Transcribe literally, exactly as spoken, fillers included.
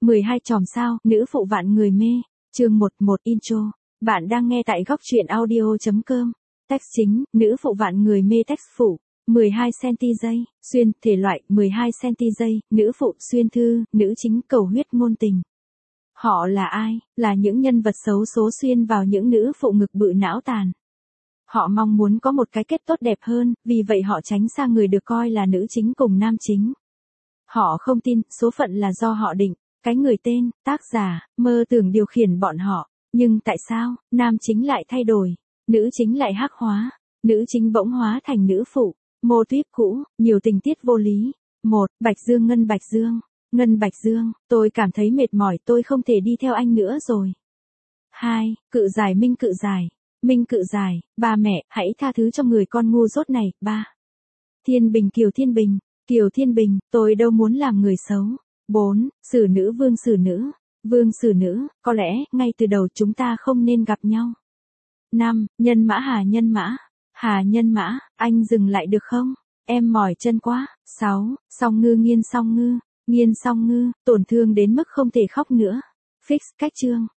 mười hai chòm sao, nữ phụ vạn người mê. Chương một một Intro. Bạn đang nghe tại góc truyện audio chấm com. Text chính, nữ phụ vạn người mê text phụ. mười hai xăng-ti-mét giây, xuyên, thể loại, mười hai xăng-ti-mét giây, nữ phụ, xuyên thư, nữ chính, cầu huyết ngôn tình. Họ là ai? Là những nhân vật xấu số xuyên vào những nữ phụ ngực bự não tàn. Họ mong muốn có một cái kết tốt đẹp hơn, vì vậy họ tránh xa người được coi là nữ chính cùng nam chính. Họ không tin, số phận là do họ định, cái người tên, tác giả, mơ tưởng điều khiển bọn họ. Nhưng tại sao, nam chính lại thay đổi, nữ chính lại hắc hóa, nữ chính bỗng hóa thành nữ phụ, mô típ cũ, nhiều tình tiết vô lý. một. Bạch Dương Ngân Bạch Dương. Ngân Bạch Dương, tôi cảm thấy mệt mỏi, tôi không thể đi theo anh nữa rồi. hai. Cự Giải Minh Cự Giải. Minh Cự Giải, ba mẹ, hãy tha thứ cho người con ngu dốt này. ba. Thiên Bình Kiều Thiên Bình. Kiều Thiên Bình, tôi đâu muốn làm người xấu. bốn. Xử nữ Vương Xử Nữ. Vương Xử Nữ, có lẽ, ngay từ đầu chúng ta không nên gặp nhau. năm. Nhân Mã Hà Nhân Mã. Hà Nhân Mã, anh dừng lại được không? Em mỏi chân quá. sáu. Song Ngư Nghiên Song Ngư. Nghiên Song Ngư, tổn thương đến mức không thể khóc nữa. Fix cách chương,